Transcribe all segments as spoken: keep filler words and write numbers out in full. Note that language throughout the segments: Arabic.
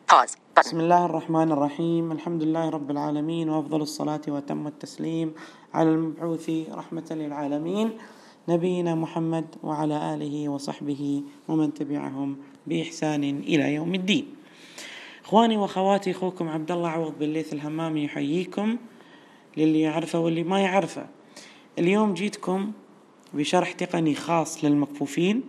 Pause. Button. بسم الله الرحمن الرحيم. الحمد لله رب العالمين، وأفضل الصلاة وتم التسليم على المبعوث رحمة للعالمين نبينا محمد وعلى آله وصحبه ومن تبعهم بإحسان إلى يوم الدين. إخواني وأخواتي، أخوكم عبد الله عوض بالليث الهمامي يحييكم، للي يعرفه واللي ما يعرفه. اليوم جيتكم بشرح تقني خاص للمكفوفين.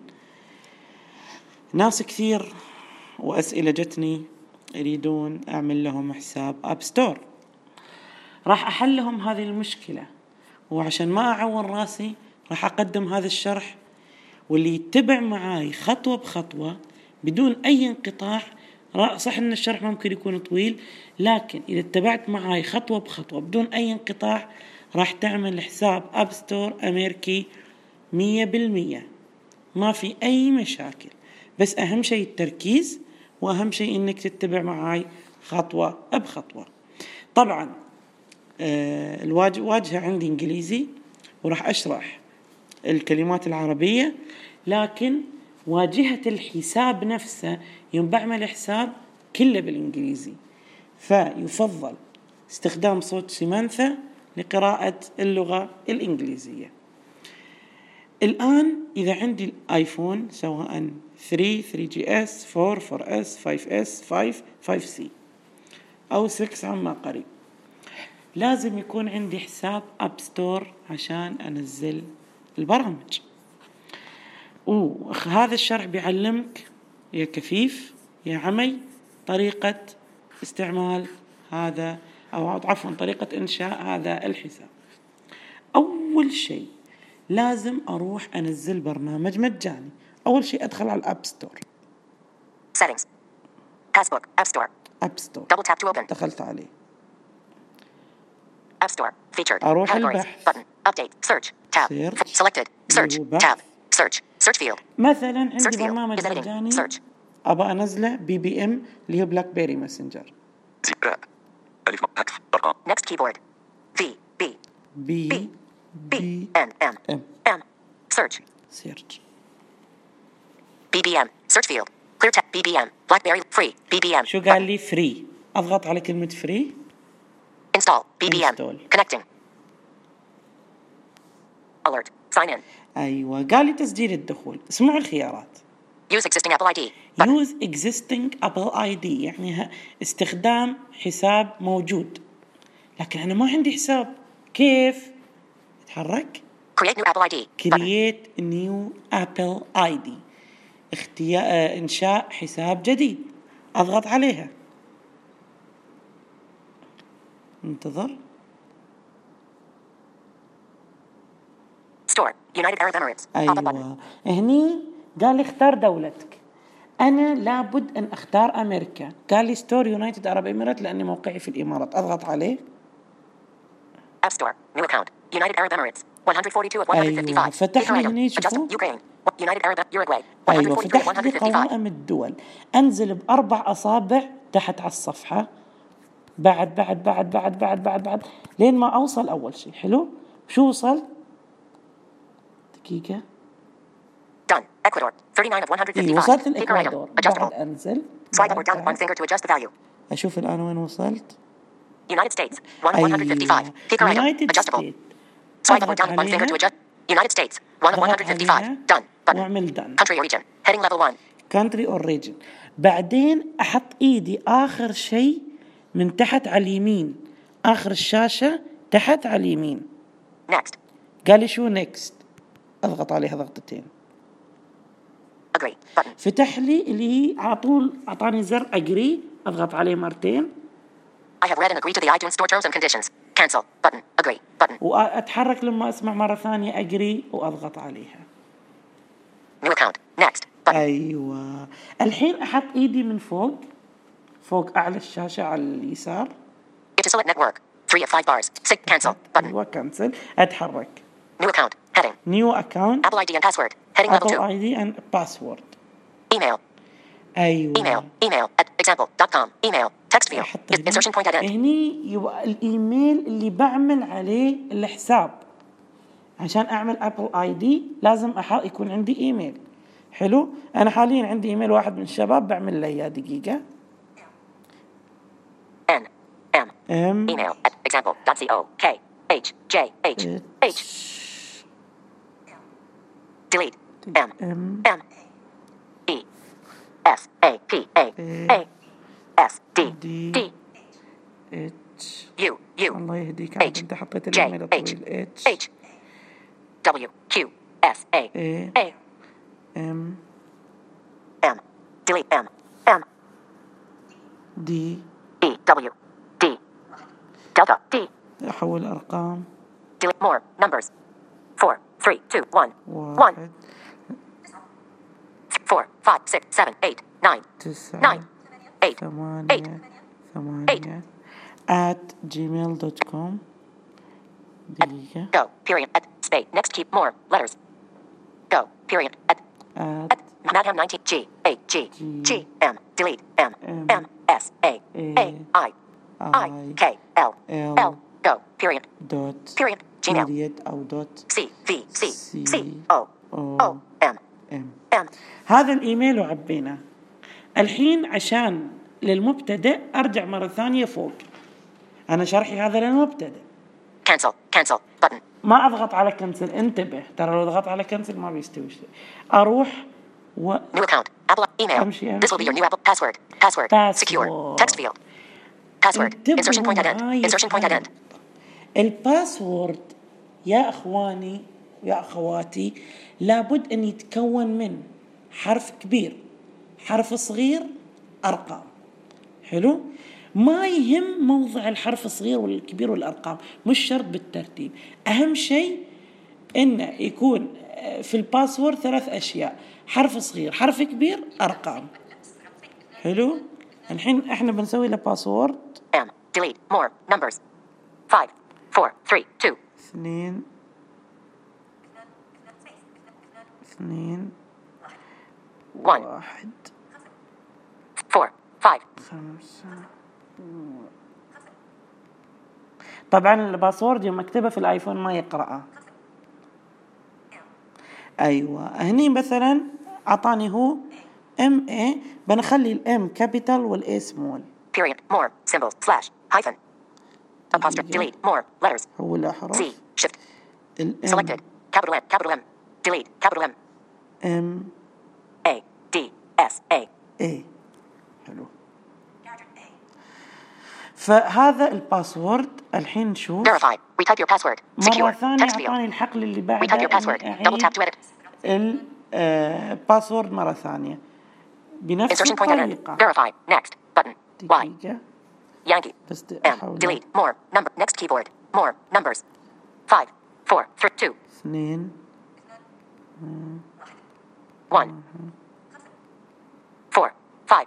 ناس كثير وأسئلة جتني يريدون أعمل لهم حساب أب ستور. راح أحل لهم هذه المشكلة، وعشان ما أعور راسي راح أقدم هذا الشرح، واللي يتبع معاي خطوة بخطوة بدون أي انقطاع. صح إن الشرح ممكن يكون طويل، لكن إذا اتبعت معاي خطوة بخطوة بدون أي انقطاع راح تعمل حساب أب ستور أمريكي مية بالمية، ما في أي مشاكل. بس أهم شيء التركيز، وأهم شيء إنك تتبع معاي خطوة بخطوة. طبعا آه الواجهة عندي إنجليزي، وراح أشرح الكلمات العربية، لكن واجهة الحساب نفسه يوم بعمل حساب كله بالإنجليزي، فيفضل استخدام صوت سمانثا لقراءة اللغة الإنجليزية. الآن إذا عندي الآيفون سواء ثري، ثري جي إس، فور، فور إس، فايف إس، فايف، فايف سي أو سكس عما قريب، لازم يكون عندي حساب أب ستور عشان أنزل البرامج. وهذا الشرح بيعلمك يا كفيف يا عمي طريقة استعمال هذا، أو عفوا طريقة إنشاء هذا الحساب. أول شيء لازم أروح أنزل برنامج مجاني. أول شيء أدخل على الأب ستور. Settings. Passbook. App Store. أب ستور. Double tap to open. دخلت عليه. App Store. Featured. أروح Categories. البحث. Button. Update. Search. Tab. Search. Selected. Search. البحث. Tab. Search. Search field. مثلا عندي Search field. برنامج Is editing. مجاني Search. أبغى أنزله بي بي إم اللي هو بلاك بيري ماسنجر. زرار. ألف هاتف أرقام. Next keyboard. V B بي B بي N M إم M. Search. سيرش. B B M. Search field. Clear tab. B B M. BlackBerry. Free. B B M. شو قال لي؟ فري. أضغط على كلمة فري. Install. B B M. Install. Connecting. Alert. Sign in. أيوة، قال لي تسجيل الدخول. اسمعوا الخيارات. Use existing Apple آي دي. Button. Use existing Apple آي دي، يعني استخدام حساب موجود، لكن أنا ما عندي حساب. كيف؟ اتحرك. Create new Apple آي دي. Button. Create new Apple آي دي. اختيار إنشاء حساب جديد. أضغط عليها. انتظر. Store. United Arab Emirates. Pop-up button. أيوة، هني قال لي اختار دولتك. أنا لابد أن أختار أمريكا. قال لي ستور يونايتد عرب إمارات لأني موقعي في الإمارات. أضغط عليه. App Store. New account. United Arab Emirates. one forty-two of one fifty-five. أيوة، فتح لي هني. Adjust. شوفوا. Ukraine. United Arab Uruguay. أيوة، one forty-three of فتح one لي fifty-five. قوائم الدول. أنزل بأربع أصابع تحت على الصفحة، بعد بعد بعد بعد بعد بعد بعد لين ما أوصل أول شيء. حلو. شو وصل؟ دقيقة. Done. Ecuador. thirty-nine of one إيه، fifty-five. وصلت Pick a الإكوادور. random. Adjustable. بعد أنزل. Swipe up or بعد down with one بعد. finger to adjust the value. أشوف الآن وين وصلت. United States. one of one fifty-five. Pick a random. United Adjustable. States. Swipe up or أضغط down with one finger to عليها. adjust. United States. one of one أضغط fifty-five. عليها Done. Button. وأعمل done. Country or region. Heading level one. country or region. بعدين أحط إيدي آخر شيء من تحت على اليمين، آخر الشاشة تحت على اليمين. Next. قال لي شو next. أضغط عليها ضغطتين. Agree. Button. فتح لي اللي هي على طول أعطاني زر أجري. أضغط عليه مرتين. I have read and agreed to the iTunes Store terms and conditions. Cancel. Button. Agree. Button. وأتحرك لما أسمع مرة ثانية أجري وأضغط عليها. New account. Next. Button. أيوة، الحين أحط إيدي من فوق، فوق أعلى الشاشة على اليسار. To select network. Three of five bars. Six. Cancel. Button. أيوة، كنسل. أتحرك. New account. Heading. New account. Apple آي دي and password. Heading level Apple two. آي دي and password. Email. أيوة. Email. Email at example dot com. Email. Text field. أحط هنا. Insertion point at end. هني يبقى الإيميل اللي بعمل عليه الحساب. عشان أعمل أبل آي دي لازم أحط يكون عندي إيميل. حلو. أنا حاليا عندي إيميل واحد من الشباب بعمل له إياه. دقيقة. N. M. M. Email at example dot co. K. H. J. H. H. Delete. M. M. M. E. S. A. P. A. A. S. D. D. D. H. U. U. الله يهديك عاد H. انت حطيت J. الايميل H. الطويل. H. H. W. Q. S. A. A. A. M. M. Delete M. M. D. E. W. D. Delta. D. احول ارقام. Delete more numbers. Four. Three. Two. One. One. واحد. Four. Five. Six. Seven. Eight. Nine. تسعة. Nine. Eight. Eight. ثمانية. ثمانية. at gmail dot com. دقيقة. Go. Period. At. Space. Next. Keep more letters. Go. Period. At. at At. Madam nineteen. G. A. G. G. M. Delete. M. M. M. S. A. A. I. I. I. K. L. L. L. Go. Period. dot Period. Gmail. period أو dot C. V. C. C. C. O. O. O. M. M. M. هذا الإيميل وعبيناه. الحين عشان للمبتدئ أرجع مرة ثانية فوق. أنا شرحي هذا للمبتدئ. Cancel. Cancel. Button. ما أضغط على كنسل. انتبه ترى لو ضغطت على كنسل ما بيستوي شيء. أروح و New account. Apple email. أمشي This will be your أمشي. new Apple password. Password. Password. Secure. Text field. Password. انتبهوا Insertion point at end. معاي Insertion point at end. الباسورد يا اخواني يا اخواتي لابد ان يتكون من حرف كبير، حرف صغير، ارقام. حلو؟ ما يهم موضع الحرف الصغير والكبير والارقام، مش شرط بالترتيب. اهم شيء انه يكون في الباسورد ثلاث اشياء: حرف صغير، حرف كبير، ارقام. حلو؟ الحين احنا بنسوي له باسورد. M. Delete. More numbers. Five. Four. Three. Two. اثنين اثنين One. واحد Four. Five. خمسة. طبعا الباسورد يوم اكتبه في الايفون ما يقرأه. ايوه هني مثلا اعطاني هو ام اي، بنخلي الام كابيتال والاي سمول. Period. More. Symbol. Slash. Hyphen. Apostrophe. Delete. More letters. هو الاحرف. Z. Shift. الام Selected. Capital M. Capital M. Delete. Capital M. ام A. D. S. A. اي. حلو. فهذا الباسورد. الحين نشوف Verify. Retype your password. مرة Secure. ثانية. Text field. أعطاني الحقل اللي Retype your بعده password. إني Double tap أعيد to edit. الباسورد مرة ثانية بنفس Insertion point at end. الطريقة. Verify. Next. Button. Y. دقيقة Yankee. بس M. أحاول. Delete. More. Number. Next keyboard. More. Numbers. Five. Four. Three. Two. اثنين One. Four. Five.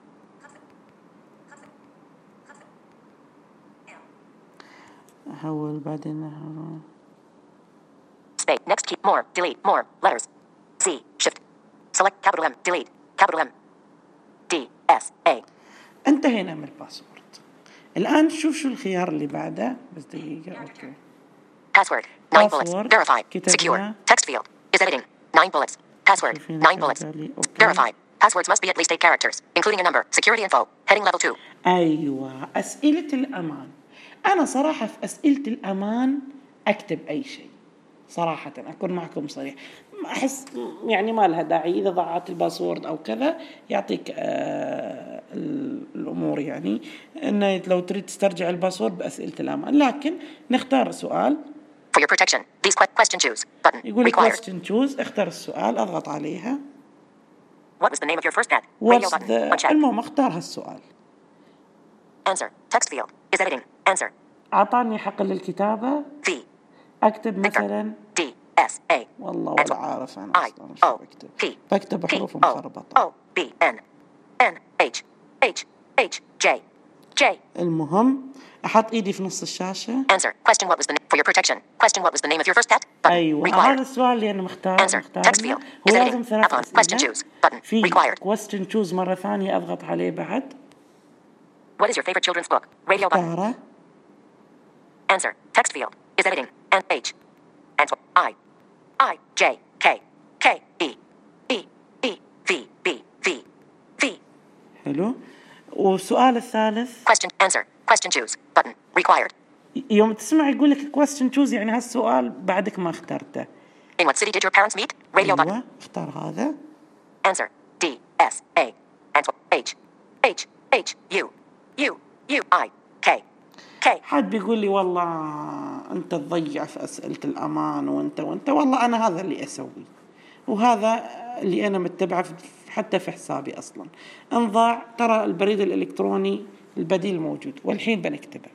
أحول بعدين أحول. Space. Next key. More. Delete. More. Letters. Z. Shift. Select capital M. Delete. Capital M. D. S. A. انتهينا من الباسورد. الآن شوف شو الخيار اللي بعده. بس دقيقة. أوكي. Password. Nine bullets. Password. Verify. كتبنا. Secure. Text field. Is editing. Nine bullets. Password. شوفين Nine bullets. شغالي. أوكي. Verify. Passwords must be at least eight characters, including a number. Security info. Heading level two. أيوة أسئلة الأمان. أنا صراحة في أسئلة الأمان أكتب أي شيء. صراحة أكون معكم صريح. أحس يعني ما لها داعي إذا ضاعت الباسورد أو كذا يعطيك آه الأمور يعني إنه لو تريد تسترجع الباسورد بأسئلة الأمان. لكن نختار سؤال. For your protection, these que- question choose button يقول required. question choose. اختار السؤال أضغط عليها. What was the name of your first pet? Radio What's button. the Uncheck. المهم اختار هالسؤال. Answer. Text field. Is editing. Answer. أعطاني حق للكتابة. V. أكتب مثلا. D. S. A. والله ولا Answer. عارف أنا I. أصلاً شو O. بكتب. P. بكتب P. حروف O. مخربطة. O. B. N. N. H. H. H. J. J. المهم أحط إيدي في نص الشاشة. Answer. Question. What was the name for your protection? Question. What was the name of your first pet? Button أيوة required. هذا السؤال اللي أنا مختار. Answer. مختار Text له. field. هو Is لازم editing. ثلاث Upon. Question أسئلة. choose button في required. question choose مرة ثانية أضغط عليه بعد. What is your favorite children's book? Radio button. اختاره. Answer. Text field. Is editing. N. H. Answer. I. I. J. K. K. E. E. E. V. B. V. V. حلو. والسؤال الثالث question answer question choose button required. يوم تسمع يقول لك question choose يعني هالسؤال بعدك ما اخترته. In what city did your parents meet? Radio button. أيوة اختار هذا. Answer D S A answer H H H U U U I K K. حد بيقول لي والله أنت تضيع في أسئلة الأمان وأنت وأنت والله أنا هذا اللي أسوي وهذا اللي أنا متبعه حتى في حسابي أصلا. انضاع ترى البريد الإلكتروني البديل موجود والحين بنكتبه.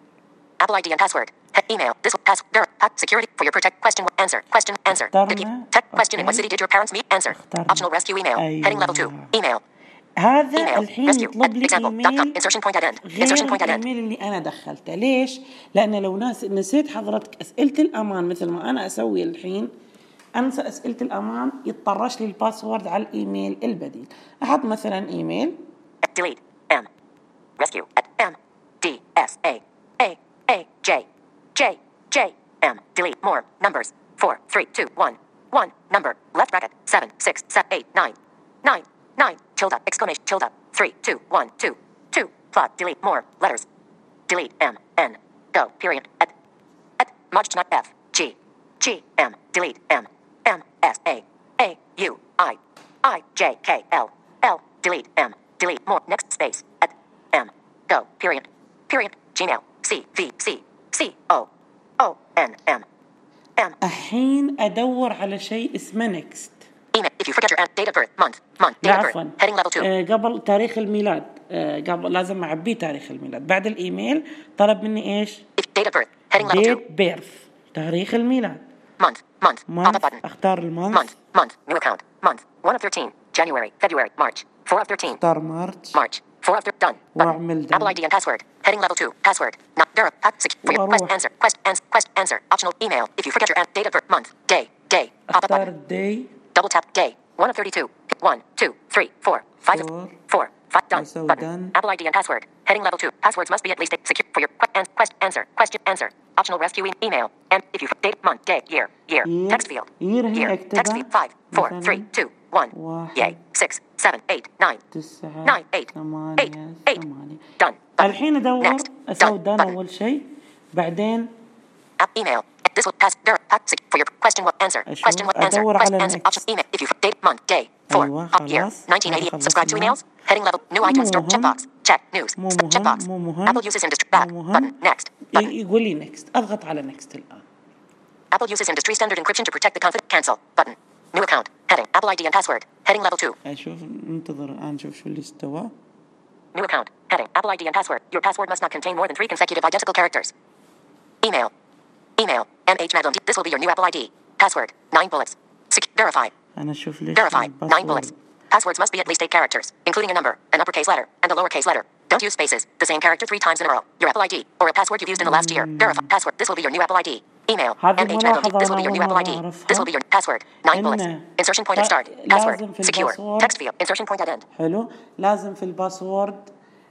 Apple آي دي and password. Email. This will pass. Security for your protect. Question. Answer. Question. Answer. Tech question. In what city did your parents meet? Answer. Optional rescue email. أيوة. Heading level two. Email. هذا email. الحين rescue. يطلب لي إيميل insertion point at end. غير insertion point at end. الإيميل اللي أنا دخلته. ليش؟ لأن لو ناس نسيت حضرتك أسئلة الأمان مثل ما أنا أسوي الحين أنسى أسئلة الأمان يتطرش لي الباسورد على الإيميل البديل. أحط مثلا إيميل delete M rescue at M D S A A A J J J M delete more numbers four three two one one number left bracket seven six seven eight nine nine nine tilde exclamation tilde three two one two two plot delete more letters delete M N go period at at March not F G G M delete M M S A A U I I J K L L delete M delete more next space at M go period period Gmail C V C C O O N M M. الحين أدور على شيء اسمه next. Email if you forget your date of birth month month date of birth heading level two. آه قبل تاريخ الميلاد آه قبل لازم أعبي تاريخ الميلاد. بعد الإيميل طلب مني إيش؟ date of birth heading level two. date birth تاريخ الميلاد. month month month pop-up button. أختار المونث. month month new account month one of thirteen January February March four of thirteen. اختار مارش. March four of thirteen done. وأعمل done. Apple آي دي and password heading level two password not there for your quest answer quest answer quest answer optional email if you forget your date of birth month day day pop-up اختار button. day. double tap day one of thirty-two one two three four five four four five done also button. done. Apple آي دي and password heading level two passwords must be at least secure for your quest quest answer question answer optional rescue email and if you date month day year year year. text field year year text field five four three two one yay six seven eight nine تسعة nine eight eight eight ثمانية. done الحين أدور Next. أسوي Done. done Button. أول شيء بعدين app email this will pass there for your question what answer أشوف. question what answer أدور question على answer next. option email if you date month day four أيوة up year خلاص. nineteen eighty هذا subscribe to خلصنا. emails heading level new items مو check مهم. box check news مو check مهم. box مو مهم. Apple uses industry back مو button مهم. next button يقول لي next أضغط على next الآن. Apple uses industry standard encryption to protect the confidence cancel button new account heading Apple آي دي and password heading level two أشوف ننتظر الآن نشوف شو اللي استوى. new account heading Apple آي دي and password your password must not contain more than three consecutive identical characters email email M H Madlam this will be your new Apple آي دي password nine bullets Sec- verify أنا أشوف ليش verify nine bullets الباسورد. passwords must be at least eight characters including a number an uppercase letter and a lowercase letter don't use spaces the same character three times in a row your Apple آي دي or a password you've used in the last year verify password this will be your new Apple آي دي email هذه M H Madlam ملاحظة this will be your أنا new أول Apple آي مرة دي أعرفها. this will be your password nine bullets إنه insertion point at start لازم password في secure الباسورد. text field insertion point at end حلو لازم في الباسورد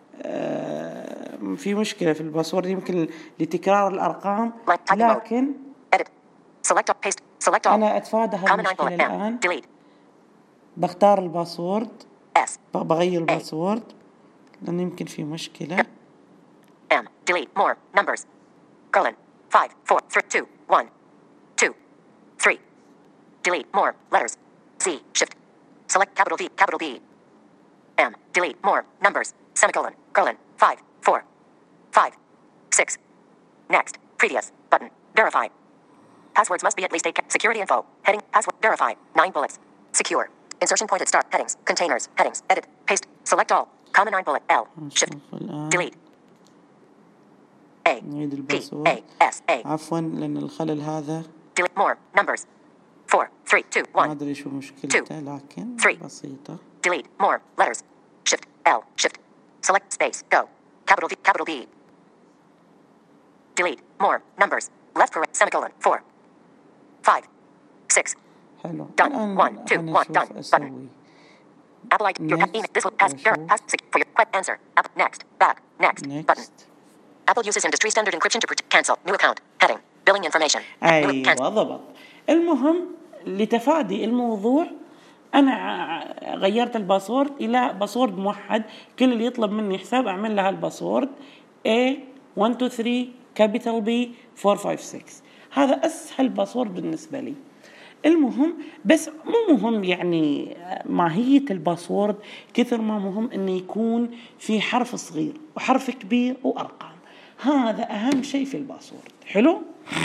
آه في مشكلة في الباسورد يمكن لتكرار الأرقام Like typing mode. لكن edit select all paste select all أنا أتفادى common nine هالمشكلة bullet M الآن. delete بختار الباسورد S بغير الباسورد لأن يمكن في مشكلة. M delete more numbers colon five four three two one two three delete more letters Z shift select capital V capital B M delete more numbers semicolon colon five four five six next previous button verify passwords must be at least eight ca- security info heading password verify nine bullets secure insertion point at start headings containers headings edit paste select all common nine bullet L shift نشوف الآن. delete A نعيد P الباسورد. A S A عفوا لأن الخلل هذا delete more numbers four three two ما one أدري شو مشكلته لكن three. بسيطة. delete more letters shift L shift select space go capital V capital B delete more numbers left correct semicolon four five six حلو. Done. الآن One, two, أنا one, أشوف done. أسوي. Apple آي دي your Next. email this will pass أشوف. pass for your quick answer Apple next back next button next. Apple uses industry standard encryption to protect cancel new account heading billing information new cancel. أيوة ضبط. المهم لتفادي الموضوع أنا غيرت الباسورد إلى باسورد موحد، كل اللي يطلب مني حساب أعمل له الباسورد A one two three capital B four five six. هذا أسهل باسورد بالنسبة لي. المهم بس مو مهم يعني ماهية الباسورد كثر ما مهم إنه يكون في حرف صغير وحرف كبير وأرقام. هذا أهم شيء في الباسورد. حلو.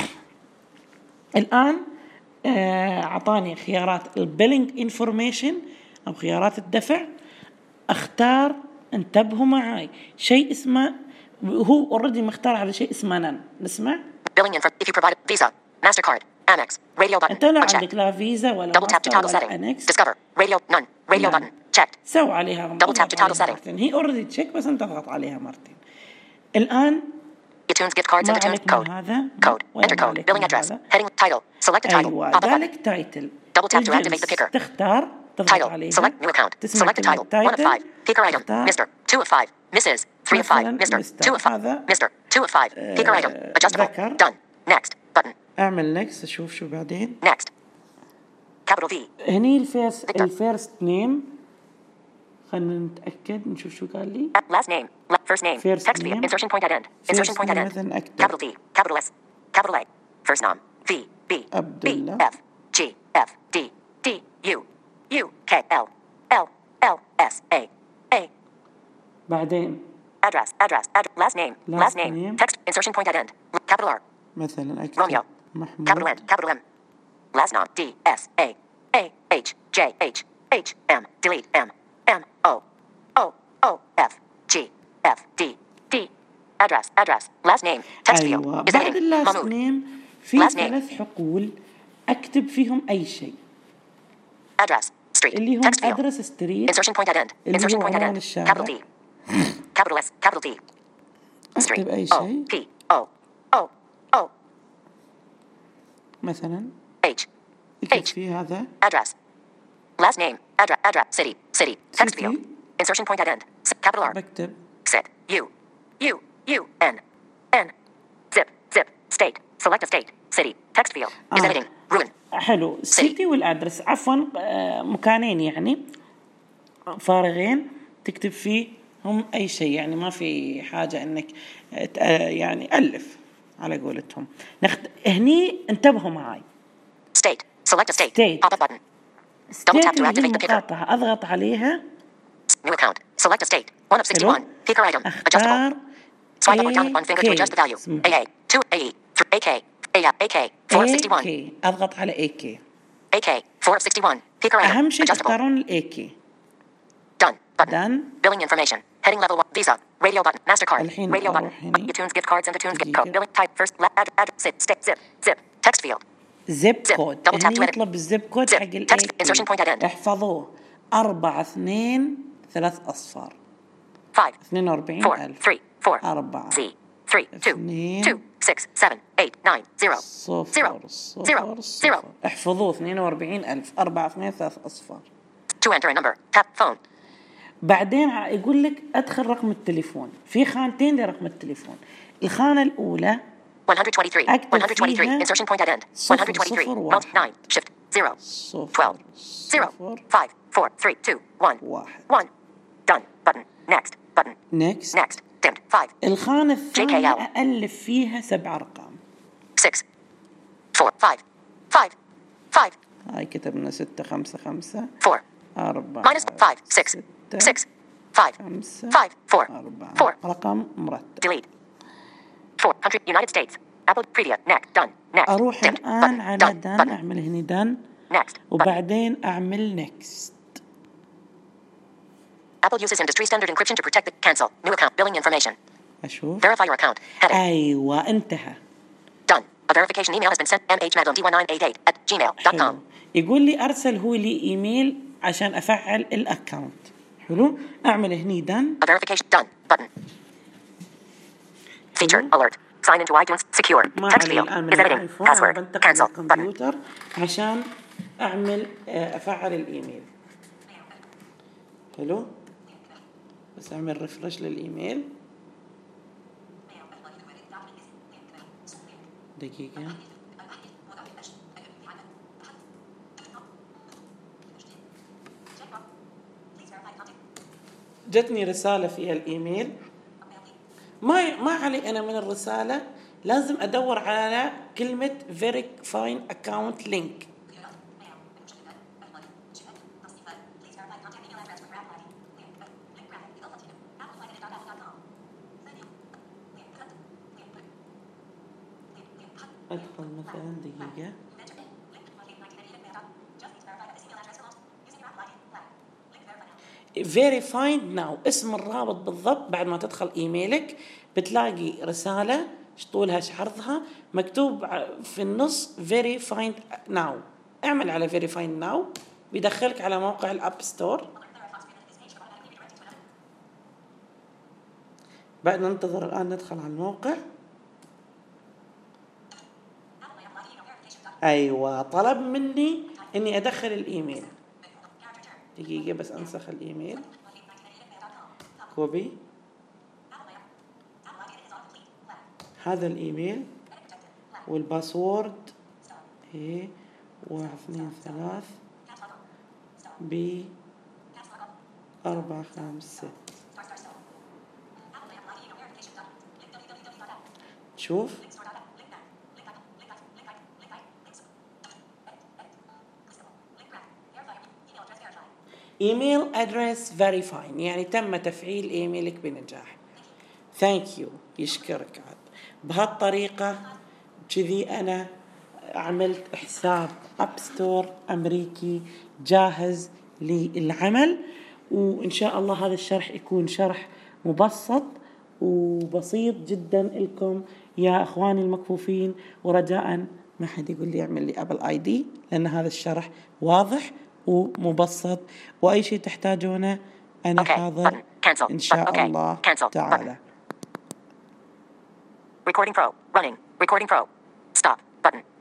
الآن أعطاني خيارات البيلينج انفورميشن أو خيارات الدفع. أختار، انتبهوا معي، شيء اسمه، هو اوريدي مختار على شيء اسمه نان. نسمع. Billing info if you provide Visa, Mastercard, Amex, radio button. أنت لا عندك لا فيزا ولا double tap to ماستر toggle ولا setting. أنكس. Discover radio none. Radio نعم. button checked. سوي عليها double tap to toggle setting. مرتين. هي اوريدي تشيك بس أنت تضغط عليها مرتين. الآن iTunes gift cards and iTunes code. هذا. Code. Enter code. Billing address. Heading title. Select a title. أيوة. Pop up button. ذلك تايتل. Double tap to activate the picker. تختار تضغط Title. عليها. Select new account. Select a title. one of five. Picker item. Mister two of five. Missus three of five. Mister two of five. Mister two of five. Picker item. Adjustable. Done. Next button. اعمل نكست اشوف شو بعدين. Next. Capital V. هني الفيرست الفيرست نيم. خلينا نتأكد نشوف شو قال لي. Last name. First name. First Text name. field. Insertion point at end. Insertion point at end. مثلا أكتب. Capital V. Capital S. Capital A. First name. V. B. عبد B. الله. F. G. F. D. D. U. U. K. L. L. L. S. A. A. بعدين. Address. Address. Address. Last name. Last Last name. name. Text. Insertion point at end. Capital R. مثلا أكتب. Romeo. محمود. Capital N. Capital M. Last name. D. S. A. A. H. J. H. H. M. Delete. M. M. O. O. O. F. G. F. D. D. Address. Address. Last name. Text field. أيوة. Is بعد it اللاست Mahmoud? نيم في Last name. ثلاث حقول أكتب فيهم أي شيء. Address. Street. اللي هم Text field. أدرس ستريت. Insertion point at end. اللي Insertion هو point at عنوان end. الشارع. Capital D. Capital S. Capital D. Street. أكتب أي O. شيء. P. O. O. O. مثلا H. اكتب H. في هذا. Address. Last name. Address. Address. City. City. Text City. field. Insertion point at end. S- Capital R. بكتب. Sit. U. U. U. N. N. Zip. Zip. State. Select a state. City. Text field. Is آه. editing. Ruin. حلو. السيتي والأدرس عفوا آه، مكانين يعني فارغين تكتب فيه هم أي شيء يعني ما في حاجة إنك ت- آه، يعني ألف على قولتهم. نخت... هني انتبهوا معاي. State. Select a state. State. Pop up button. Double tap to ستيت اللي هي activate the picker. المقاطعة أضغط عليها. New account. Select a state. one of sixty-one. Picker item. Adjustable. أختار Swipe double tap one finger to A K. adjust the value. اسمه. A A. two A E. three A K. A A K. four of sixty-one. A K. أضغط على A K. A K. four of sixty-one. Picker item. أهم شيء Adjustable. تختارون ال A K. Done. Button. Done. Billing information. Heading level one. Visa. Radio button. Mastercard. الحين Radio button. أروح هني. iTunes gift cards and iTunes gift دقيقة. code. Billing type first. Let add add zip zip zip zip. Text field. زب Zip. كود. Double tap هني to edit. يطلب الزب كود Zip. حق ال Text. A K. Insertion point at end. احفظوه. أربعة اثنين ثلاث أصفار. five. اثنين وأربعين four. ألف. three. four. أربعة. Z. three. two. اثنين. two. six. seven. eight. nine. zero. صفر zero. صفر zero. صفر. zero. احفظوه اثنين وأربعين ألف. أربعة اثنين ثلاث أصفار. To enter a number. Tap phone. بعدين ع- يقول لك أدخل رقم التليفون. في خانتين لرقم التليفون. الخانة الأولى one hundred twenty-three. أكتب one hundred twenty-three. فيها Insertion point at end. صفر one hundred twenty-three. صفر Mount واحد. nine. Shift. zero. صفر twelve. zero. صفر five. four. three. two. one. واحد. one. Done. Button. Next. Button. next. Next. Dimmed. five. الخانة الثانية J K L. أألف فيها سبع أرقام. six. four. five. five. five. هاي كتبنا ستة خمسة خمسة. four. أربعة. minus five. six. ستة. six. five. خمسة. five. four. أربعة. four. رقم مرتب. Delete. four hundred. United States. Apple Previa. Next. Done. Next. أروح Dimmed. الآن Button. على Done. done. Button. أعمل هني done. Next. Button. وبعدين أعمل next. Apple uses industry standard encryption to protect the cancel. New account. Billing information. أشوف. Verify your account. Heading. أيوة انتهى. Done. A verification email has been sent. mhmadlam d one nine eight eight at gmail dot com. حلو. يقول لي أرسل هو لي إيميل عشان أفعل الأكاونت. حلو. أعمل هني done. A verification. Done. Button. Feature. Alert. Sign into iTunes. Secure. ما Text علي field. الآن من Is editing. الآيفون. أنا Password. بنتقل Cancel. Button. للكمبيوتر عشان أعمل آه، أفعل الإيميل. حلو. بس أعمل ريفرش للإيميل. دقيقة. جتني رسالة فيها الإيميل، ما ما علي أنا من الرسالة، لازم أدور على كلمة verifying account link. أدخل مثلا دقيقة. verified now، اسم الرابط بالضبط. بعد ما تدخل إيميلك بتلاقي رسالة طولها عرضها مكتوب في النص verified now. اعمل على verified now، بيدخلك على موقع الأب ستور. بعد ننتظر الآن ندخل على الموقع. أيوة، طلب مني إني أدخل الإيميل. دقيقة بس أنسخ الإيميل. كوبي هذا الإيميل والباسورد إيه واحد اثنين ثلاث ب أربعة خمسة ست. شوف إيميل أدرس verifying، يعني تم تفعيل إيميلك بنجاح. thank you، يشكرك. عاد بهالطريقة كذي أنا عملت حساب أب ستور أمريكي جاهز للعمل. وإن شاء الله هذا الشرح يكون شرح مبسط وبسيط جدا لكم يا أخواني المكفوفين، ورجاء ما حد يقول لي اعمل لي أبل آي دي، لأن هذا الشرح واضح ومبسط، وأي شيء تحتاجونه أنا حاضر إن شاء الله تعالى. Recording Pro running. Recording Pro. Stop button.